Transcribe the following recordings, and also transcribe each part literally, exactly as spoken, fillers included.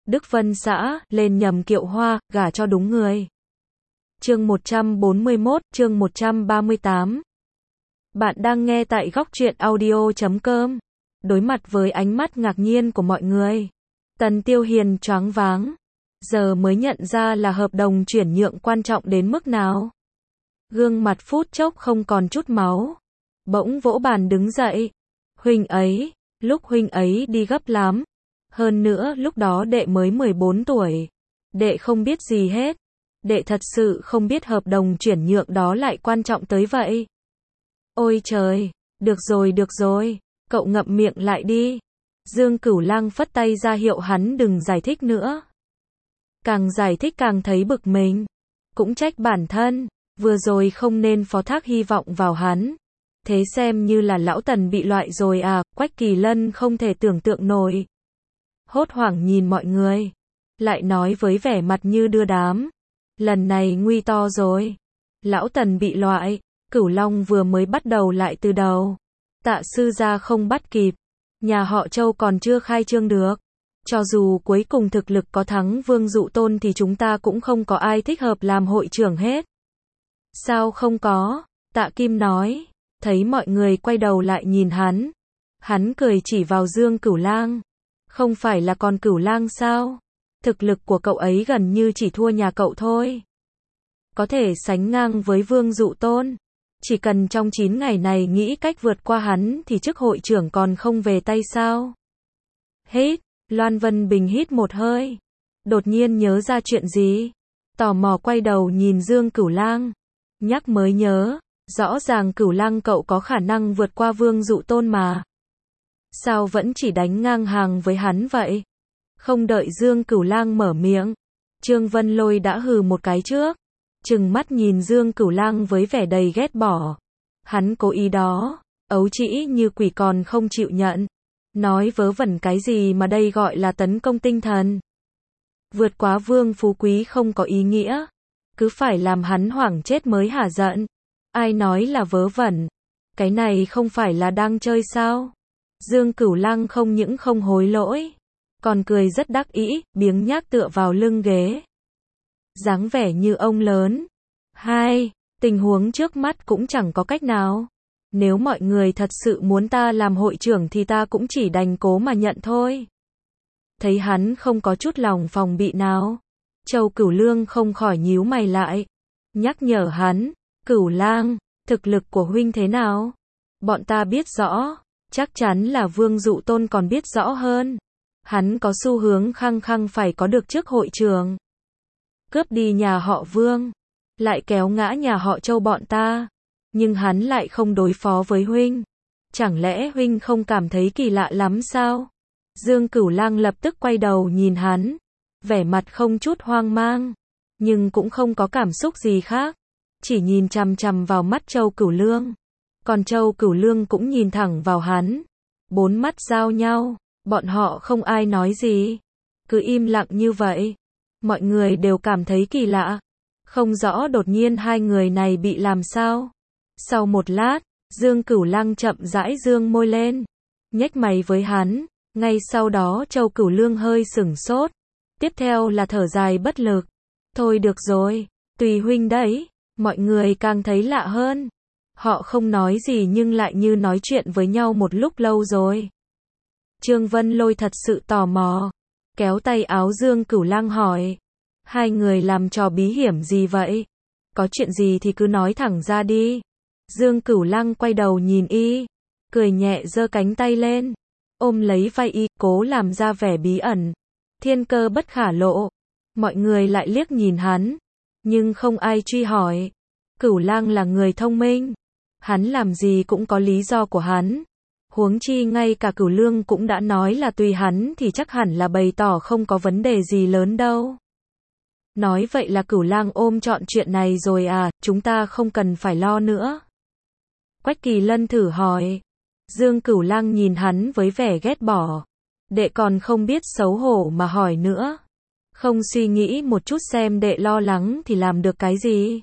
Đức Vân xã, lên nhầm kiệu hoa, gả cho đúng người. Chương một trăm bốn mươi mốt, chương một trăm ba mươi tám. Bạn đang nghe tại góc truyện audio chấm com. Đối mặt với ánh mắt ngạc nhiên của mọi người, Tần Tiêu Hiền choáng váng. Giờ mới nhận ra là hợp đồng chuyển nhượng quan trọng đến mức nào. Gương mặt phút chốc không còn chút máu. Bỗng vỗ bàn đứng dậy. Huynh ấy, lúc huynh ấy đi gấp lắm. Hơn nữa lúc đó đệ mới mười bốn tuổi. Đệ không biết gì hết. Đệ thật sự không biết hợp đồng chuyển nhượng đó lại quan trọng tới vậy. Ôi trời, được rồi được rồi, cậu ngậm miệng lại đi. Dương Cửu Lang phất tay ra hiệu hắn đừng giải thích nữa. Càng giải thích càng thấy bực mình. Cũng trách bản thân, vừa rồi không nên phó thác hy vọng vào hắn. Thế xem như là lão Tần bị loại rồi à, Quách Kỳ Lân không thể tưởng tượng nổi. Hốt hoảng nhìn mọi người, lại nói với vẻ mặt như đưa đám. Lần này nguy to rồi. Lão Tần bị loại, Cửu Long vừa mới bắt đầu lại từ đầu. Tạ sư gia không bắt kịp. Nhà họ Châu còn chưa khai trương được. Cho dù cuối cùng thực lực có thắng Vương Dụ Tôn thì chúng ta cũng không có ai thích hợp làm hội trưởng hết. Sao không có? Tạ Kim nói. Thấy mọi người quay đầu lại nhìn hắn. Hắn cười chỉ vào Dương Cửu Lang. Không phải là con Cửu Lang sao? Thực lực của cậu ấy gần như chỉ thua nhà cậu thôi. Có thể sánh ngang với Vương Dụ Tôn. Chỉ cần trong chín ngày này nghĩ cách vượt qua hắn thì chức hội trưởng còn không về tay sao? Hít, Loan Vân Bình hít một hơi. Đột nhiên nhớ ra chuyện gì? Tò mò quay đầu nhìn Dương Cửu Lang. Nhắc mới nhớ, rõ ràng Cửu Lang cậu có khả năng vượt qua Vương Dụ Tôn mà. Sao vẫn chỉ đánh ngang hàng với hắn vậy? Không đợi Dương Cửu Lang mở miệng, Trương Vân Lôi đã hừ một cái trước. Trừng mắt nhìn Dương Cửu Lang với vẻ đầy ghét bỏ. Hắn cố ý đó, ấu trĩ như quỷ còn không chịu nhận. Nói vớ vẩn cái gì mà đây gọi là tấn công tinh thần. Vượt quá Vương Phú Quý không có ý nghĩa. Cứ phải làm hắn hoảng chết mới hả giận. Ai nói là vớ vẩn? Cái này không phải là đang chơi sao? Dương Cửu Lang không những không hối lỗi, còn cười rất đắc ý, biếng nhác tựa vào lưng ghế. Dáng vẻ như ông lớn. Hai, tình huống trước mắt cũng chẳng có cách nào. Nếu mọi người thật sự muốn ta làm hội trưởng thì ta cũng chỉ đành cố mà nhận thôi. Thấy hắn không có chút lòng phòng bị nào, Châu Cửu Lương không khỏi nhíu mày lại. Nhắc nhở hắn, Cửu Lang, thực lực của huynh thế nào? Bọn ta biết rõ, chắc chắn là Vương Dụ Tôn còn biết rõ hơn. Hắn có xu hướng khăng khăng phải có được chức hội trưởng. Cướp đi nhà họ Vương, lại kéo ngã nhà họ Châu bọn ta. Nhưng hắn lại không đối phó với huynh. Chẳng lẽ huynh không cảm thấy kỳ lạ lắm sao? Dương Cửu Lang lập tức quay đầu nhìn hắn. Vẻ mặt không chút hoang mang. Nhưng cũng không có cảm xúc gì khác. Chỉ nhìn chằm chằm vào mắt Châu Cửu Lương. Còn Châu Cửu Lương cũng nhìn thẳng vào hắn. Bốn mắt giao nhau. Bọn họ không ai nói gì. Cứ im lặng như vậy. Mọi người đều cảm thấy kỳ lạ. Không rõ đột nhiên hai người này bị làm sao. Sau một lát, Dương Cửu Lang chậm rãi dương môi lên. Nhếch mày với hắn. Ngay sau đó Châu Cửu Lương hơi sửng sốt. Tiếp theo là thở dài bất lực. Thôi được rồi, tùy huynh đấy. Mọi người càng thấy lạ hơn. Họ không nói gì nhưng lại như nói chuyện với nhau một lúc lâu rồi. Trương Vân Lôi thật sự tò mò. Kéo tay áo Dương Cửu Lang hỏi. Hai người làm trò bí hiểm gì vậy? Có chuyện gì thì cứ nói thẳng ra đi. Dương Cửu Lang quay đầu nhìn y. Cười nhẹ giơ cánh tay lên. Ôm lấy vai y, cố làm ra vẻ bí ẩn. Thiên cơ bất khả lộ. Mọi người lại liếc nhìn hắn. Nhưng không ai truy hỏi. Cửu Lang là người thông minh. Hắn làm gì cũng có lý do của hắn. Huống chi ngay cả Cửu Lương cũng đã nói là tùy hắn thì chắc hẳn là bày tỏ không có vấn đề gì lớn đâu. Nói vậy là Cửu Lang ôm trọn chuyện này rồi à, chúng ta không cần phải lo nữa. Quách Kỳ Lân thử hỏi. Dương Cửu Lang nhìn hắn với vẻ ghét bỏ. Đệ còn không biết xấu hổ mà hỏi nữa. Không suy nghĩ một chút xem đệ lo lắng thì làm được cái gì.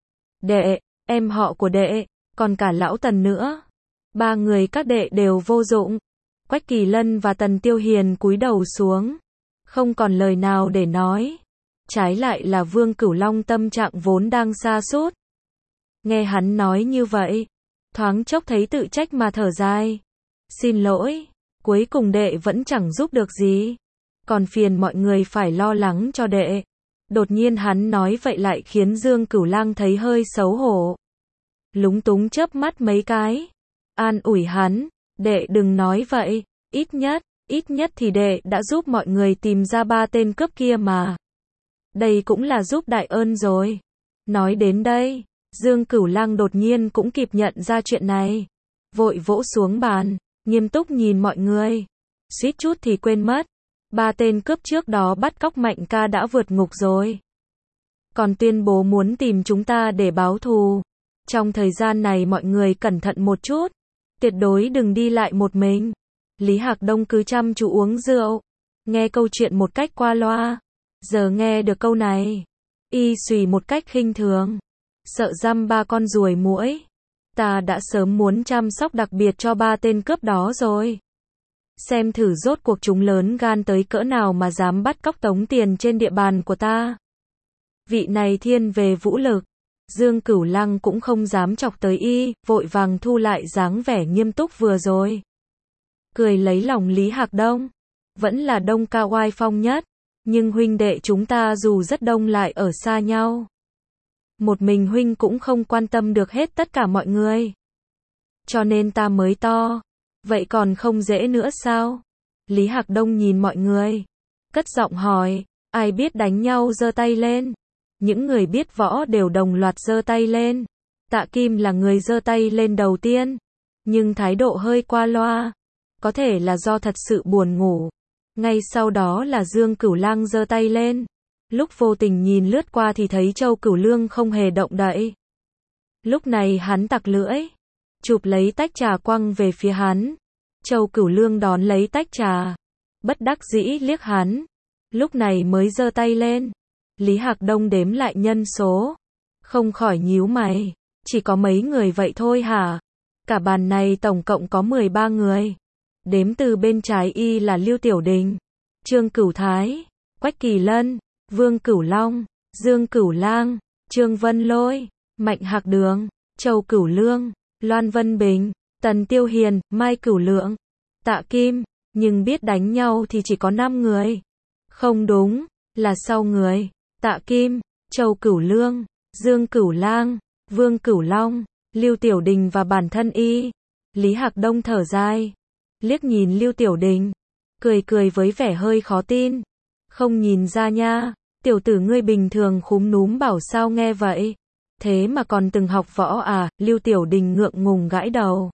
Đệ, em họ của đệ, còn cả lão Tần nữa. Ba người các đệ đều vô dụng. Quách Kỳ Lân và Tần Tiêu Hiền cúi đầu xuống. không còn lời nào để nói. Trái lại là Vương Cửu Long tâm trạng vốn đang sa sút. Nghe hắn nói như vậy, thoáng chốc thấy tự trách mà thở dài. Xin lỗi, cuối cùng đệ vẫn chẳng giúp được gì. Còn phiền mọi người phải lo lắng cho đệ. Đột nhiên hắn nói vậy lại khiến Dương Cửu Lang thấy hơi xấu hổ. Lúng túng chớp mắt mấy cái. An ủi hắn, đệ đừng nói vậy, ít nhất, ít nhất thì đệ đã giúp mọi người tìm ra ba tên cướp kia mà. Đây cũng là giúp đại ơn rồi. Nói đến đây, Dương Cửu Lang đột nhiên cũng kịp nhận ra chuyện này. Vội vỗ xuống bàn, nghiêm túc nhìn mọi người. Suýt chút thì quên mất. Ba tên cướp trước đó bắt cóc Mạnh ca đã vượt ngục rồi. Còn tuyên bố muốn tìm chúng ta để báo thù. Trong thời gian này mọi người cẩn thận một chút. Tuyệt đối đừng đi lại một mình. Lý Hạc Đông cứ chăm chú uống rượu. Nghe câu chuyện một cách qua loa. Giờ nghe được câu này. Y xùy một cách khinh thường. Sợ dăm ba con ruồi muỗi. Ta đã sớm muốn chăm sóc đặc biệt cho ba tên cướp đó rồi. Xem thử rốt cuộc chúng lớn gan tới cỡ nào mà dám bắt cóc tống tiền trên địa bàn của ta. Vị này thiên về vũ lực. Dương Cửu Lăng cũng không dám chọc tới y, vội vàng thu lại dáng vẻ nghiêm túc vừa rồi. Cười lấy lòng Lý Hạc Đông. Vẫn là Đông ca oai phong nhất. Nhưng huynh đệ chúng ta dù rất đông lại ở xa nhau. Một mình huynh cũng không quan tâm được hết tất cả mọi người. Cho nên ta mới to. Vậy còn không dễ nữa sao? Lý Hạc Đông nhìn mọi người. Cất giọng hỏi. Ai biết đánh nhau giơ tay lên. Những người biết võ đều đồng loạt giơ tay lên. Tạ Kim là người giơ tay lên đầu tiên. Nhưng thái độ hơi qua loa. Có thể là do thật sự buồn ngủ. Ngay sau đó là Dương Cửu Lang giơ tay lên. Lúc vô tình nhìn lướt qua thì thấy Châu Cửu Lương không hề động đậy. Lúc này hắn tặc lưỡi. Chụp lấy tách trà quăng về phía hắn. Châu Cửu Lương đón lấy tách trà. Bất đắc dĩ liếc hắn. Lúc này mới giơ tay lên. Lý Hạc Đông đếm lại nhân số. Không khỏi nhíu mày. Chỉ có mấy người vậy thôi hả? Cả bàn này tổng cộng có mười ba người. Đếm từ bên trái y là Lưu Tiểu Đình, Trương Cửu Thái, Quách Kỳ Lân, Vương Cửu Long, Dương Cửu Lang, Trương Vân Lôi, Mạnh Hạc Đường, Châu Cửu Lương, Loan Vân Bình, Tần Tiêu Hiền, Mai Cửu Lượng, Tạ Kim, nhưng biết đánh nhau thì chỉ có năm người. Không đúng, là sau người, Tạ Kim, Châu Cửu Lương, Dương Cửu Lang, Vương Cửu Long, Lưu Tiểu Đình và bản thân y. Lý Hạc Đông thở dài, liếc nhìn Lưu Tiểu Đình, cười cười với vẻ hơi khó tin. Không nhìn ra nha, tiểu tử ngươi bình thường khúm núm bảo sao nghe vậy. Thế mà còn từng học võ à? Lưu Tiểu Đình ngượng ngùng gãi đầu.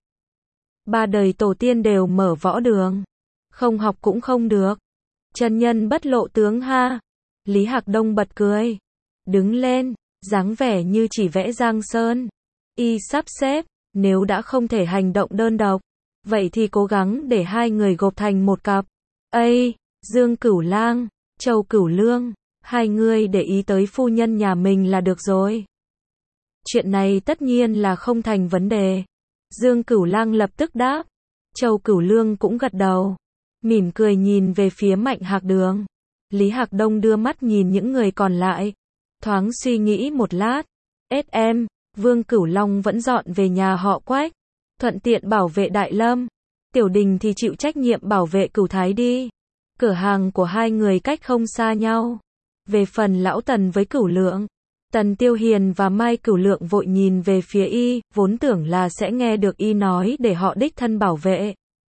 Ba đời tổ tiên đều mở võ đường. Không học cũng không được. Chân nhân bất lộ tướng ha. Lý Hạc Đông bật cười. Đứng lên, dáng vẻ như chỉ vẽ Giang Sơn. Y sắp xếp, nếu đã không thể hành động đơn độc, vậy thì cố gắng để hai người gộp thành một cặp. Ây, Dương Cửu Lang, Châu Cửu Lương, hai người để ý tới phu nhân nhà mình là được rồi. Chuyện này tất nhiên là không thành vấn đề. Dương Cửu Lang lập tức đáp. Châu Cửu Lương cũng gật đầu. Mỉm cười nhìn về phía Mạnh Hạc Đường. Lý Hạc Đông đưa mắt nhìn những người còn lại. Thoáng suy nghĩ một lát. ét em, Vương Cửu Long vẫn dọn về nhà họ Quách. Thuận tiện bảo vệ Đại Lâm. Tiểu Đình thì chịu trách nhiệm bảo vệ Cửu Thái đi. Cửa hàng của hai người cách không xa nhau. Về phần lão Tần với Cửu Lượng, Tần Tiêu Hiền và Mai Cửu Lượng vội nhìn về phía y, vốn tưởng là sẽ nghe được y nói để họ đích thân bảo vệ.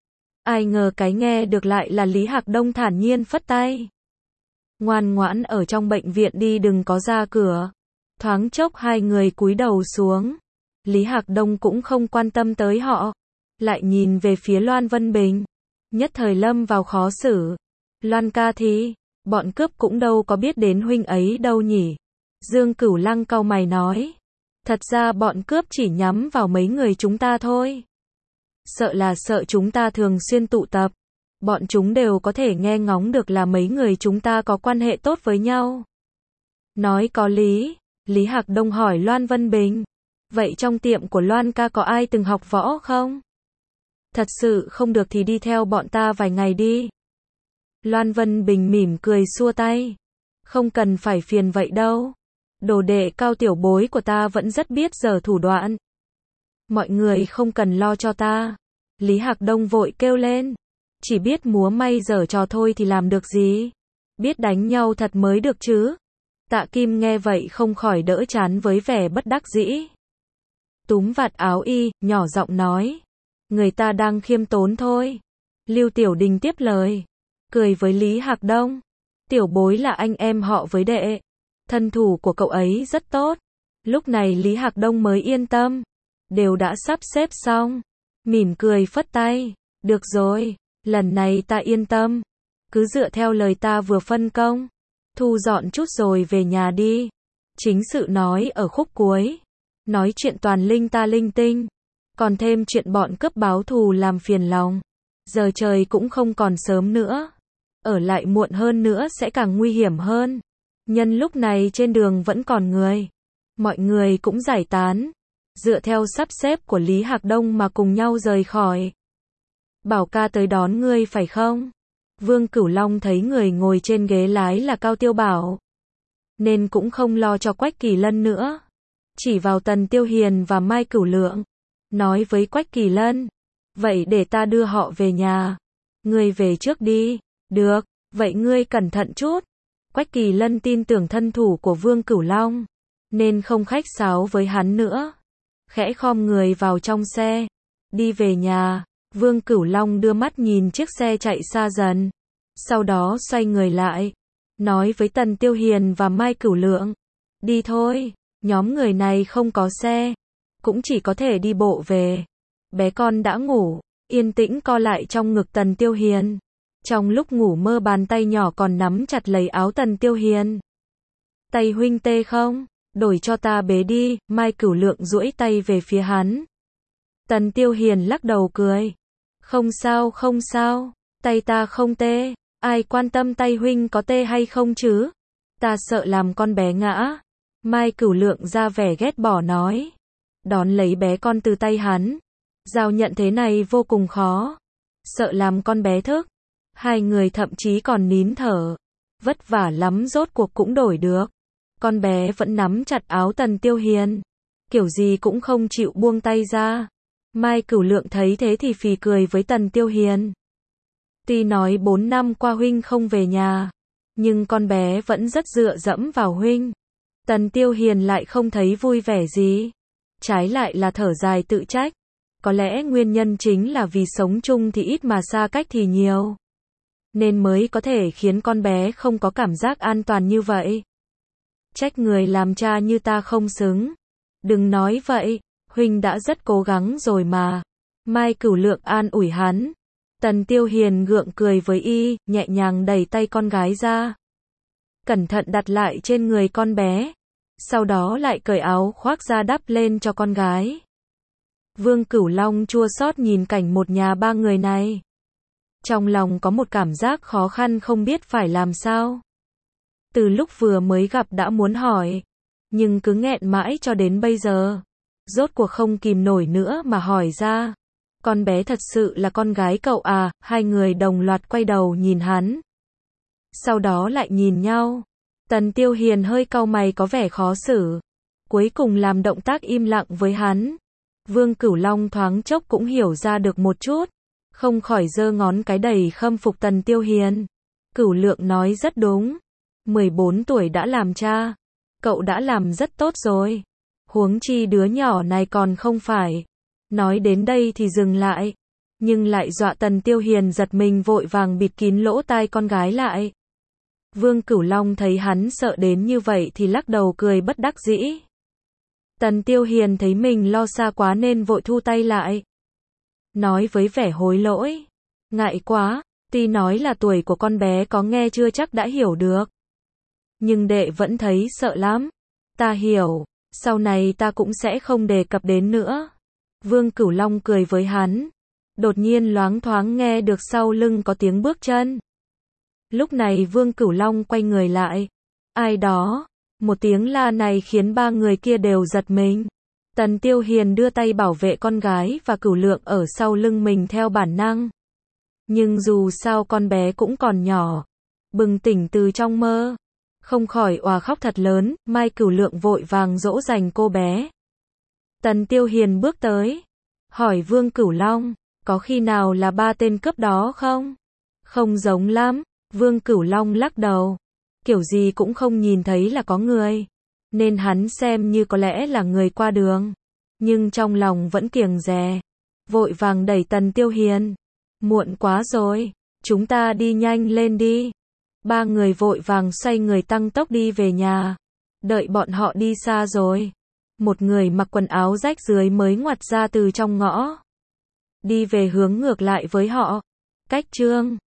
Ai ngờ cái nghe được lại là Lý Hạc Đông thản nhiên phất tay. Ngoan ngoãn ở trong bệnh viện đi, đừng có ra cửa. Thoáng chốc hai người cúi đầu xuống. Lý Hạc Đông cũng không quan tâm tới họ. Lại nhìn về phía Loan Vân Bình. Nhất thời lâm vào khó xử. Loan ca thì, bọn cướp cũng đâu có biết đến huynh ấy đâu nhỉ. Dương Cửu Lăng cau mày nói. Thật ra bọn cướp chỉ nhắm vào mấy người chúng ta thôi. Sợ là sợ chúng ta thường xuyên tụ tập. Bọn chúng đều có thể nghe ngóng được là mấy người chúng ta có quan hệ tốt với nhau. Nói có lý. Lý Hạc Đông hỏi Loan Vân Bình. Vậy trong tiệm của Loan ca có ai từng học võ không? Thật sự không được thì đi theo bọn ta vài ngày đi. Loan Vân Bình mỉm cười xua tay. Không cần phải phiền vậy đâu. Đồ đệ Cao tiểu bối của ta vẫn rất biết giở thủ đoạn. Mọi người không cần lo cho ta. Lý Hạc Đông vội kêu lên. Chỉ biết múa may giở trò thôi thì làm được gì. Biết đánh nhau thật mới được chứ. Tạ Kim nghe vậy không khỏi đỡ chán với vẻ bất đắc dĩ. Túm vạt áo y, nhỏ giọng nói. Người ta đang khiêm tốn thôi. Lưu Tiểu Đình tiếp lời. Cười với Lý Hạc Đông. Tiểu bối là anh em họ với đệ. Thân thủ của cậu ấy rất tốt. Lúc này Lý Hạc Đông mới yên tâm. Đều đã sắp xếp xong. Mỉm cười phất tay. Được rồi, lần này ta yên tâm. Cứ dựa theo lời ta vừa phân công. Thu dọn chút rồi về nhà đi. Chính sự nói ở khúc cuối. Nói chuyện toàn linh ta linh tinh. Còn thêm chuyện bọn cướp báo thù làm phiền lòng. Giờ trời cũng không còn sớm nữa. Ở lại muộn hơn nữa sẽ càng nguy hiểm hơn. Nhân lúc này trên đường vẫn còn người. Mọi người cũng giải tán. Dựa theo sắp xếp của Lý Hạc Đông mà cùng nhau rời khỏi. Bảo ca tới đón ngươi phải không? Vương Cửu Long thấy người ngồi trên ghế lái là Cao Tiêu Bảo. Nên cũng không lo cho Quách Kỳ Lân nữa. Chỉ vào Tần Tiêu Hiền và Mai Cửu Lượng. Nói với Quách Kỳ Lân. Vậy để ta đưa họ về nhà. Ngươi về trước đi. Được, vậy ngươi cẩn thận chút. Quách Kỳ Lân tin tưởng thân thủ của Vương Cửu Long. Nên không khách sáo với hắn nữa. Khẽ khom người vào trong xe. Đi về nhà. Vương Cửu Long đưa mắt nhìn chiếc xe chạy xa dần. Sau đó xoay người lại. Nói với Tần Tiêu Hiền và Mai Cửu Lượng. Đi thôi, nhóm người này không có xe. Cũng chỉ có thể đi bộ về. Bé con đã ngủ, yên tĩnh co lại trong ngực Tần Tiêu Hiền. Trong lúc ngủ mơ bàn tay nhỏ còn nắm chặt lấy áo Tần Tiêu Hiền. Tay huynh tê không? Đổi cho ta bế đi. Mai Cửu Lượng duỗi tay về phía hắn. Tần Tiêu Hiền lắc đầu cười. Không sao không sao, tay ta không tê. Ai quan tâm tay huynh có tê hay không chứ? Ta sợ làm con bé ngã. Mai Cửu Lượng ra vẻ ghét bỏ nói. Đón lấy bé con từ tay hắn. Giao nhận thế này vô cùng khó. Sợ làm con bé thức. Hai người thậm chí còn nín thở. Vất vả lắm rốt cuộc cũng đổi được. Con bé vẫn nắm chặt áo Tần Tiêu Hiền. Kiểu gì cũng không chịu buông tay ra. Mai Cửu Lượng thấy thế thì phì cười với Tần Tiêu Hiền. Tuy nói bốn năm qua huynh không về nhà. Nhưng con bé vẫn rất dựa dẫm vào huynh. Tần Tiêu Hiền lại không thấy vui vẻ gì. Trái lại là thở dài tự trách. Có lẽ nguyên nhân chính là vì sống chung thì ít mà xa cách thì nhiều. Nên mới có thể khiến con bé không có cảm giác an toàn như vậy. Trách người làm cha như ta không xứng. Đừng nói vậy, huynh đã rất cố gắng rồi mà. Mai Cửu Lượng an ủi hắn. Tần Tiêu Hiền gượng cười với y, nhẹ nhàng đẩy tay con gái ra. Cẩn thận đặt lại trên người con bé. Sau đó lại cởi áo khoác ra đắp lên cho con gái. Vương Cửu Long chua xót nhìn cảnh một nhà ba người này. Trong lòng có một cảm giác khó khăn không biết phải làm sao. Từ lúc vừa mới gặp đã muốn hỏi. Nhưng cứ nghẹn mãi cho đến bây giờ. Rốt cuộc không kìm nổi nữa mà hỏi ra. Con bé thật sự là con gái cậu à? Hai người đồng loạt quay đầu nhìn hắn. Sau đó lại nhìn nhau. Tần Tiêu Hiền hơi cau mày có vẻ khó xử. Cuối cùng làm động tác im lặng với hắn. Vương Cửu Long thoáng chốc cũng hiểu ra được một chút. Không khỏi giơ ngón cái đầy khâm phục Tần Tiêu Hiền. Cửu Lượng nói rất đúng. mười bốn tuổi đã làm cha. Cậu đã làm rất tốt rồi. Huống chi đứa nhỏ này còn không phải. Nói đến đây thì dừng lại. Nhưng lại dọa Tần Tiêu Hiền giật mình vội vàng bịt kín lỗ tai con gái lại. Vương Cửu Long thấy hắn sợ đến như vậy thì lắc đầu cười bất đắc dĩ. Tần Tiêu Hiền thấy mình lo xa quá nên vội thu tay lại. Nói với vẻ hối lỗi. Ngại quá, tuy nói là tuổi của con bé có nghe chưa chắc đã hiểu được. Nhưng đệ vẫn thấy sợ lắm. Ta hiểu, sau này ta cũng sẽ không đề cập đến nữa. Vương Cửu Long cười với hắn. Đột nhiên loáng thoáng nghe được sau lưng có tiếng bước chân. Lúc này Vương Cửu Long quay người lại. Ai đó? Một tiếng la này khiến ba người kia đều giật mình. Tần Tiêu Hiền đưa tay bảo vệ con gái và Cửu Lượng ở sau lưng mình theo bản năng. Nhưng dù sao con bé cũng còn nhỏ. Bừng tỉnh từ trong mơ. Không khỏi òa khóc thật lớn, Mai Cửu Lượng vội vàng dỗ dành cô bé. Tần Tiêu Hiền bước tới. Hỏi Vương Cửu Long, có khi nào là ba tên cướp đó không? Không giống lắm. Vương Cửu Long lắc đầu. Kiểu gì cũng không nhìn thấy là có người. Nên hắn xem như có lẽ là người qua đường. Nhưng trong lòng vẫn kiêng dè. Vội vàng đẩy Tần Tiêu Hiền. Muộn quá rồi. Chúng ta đi nhanh lên đi. Ba người vội vàng xoay người tăng tốc đi về nhà. Đợi bọn họ đi xa rồi. Một người mặc quần áo rách rưới mới ngoặt ra từ trong ngõ. Đi về hướng ngược lại với họ. Cách Trương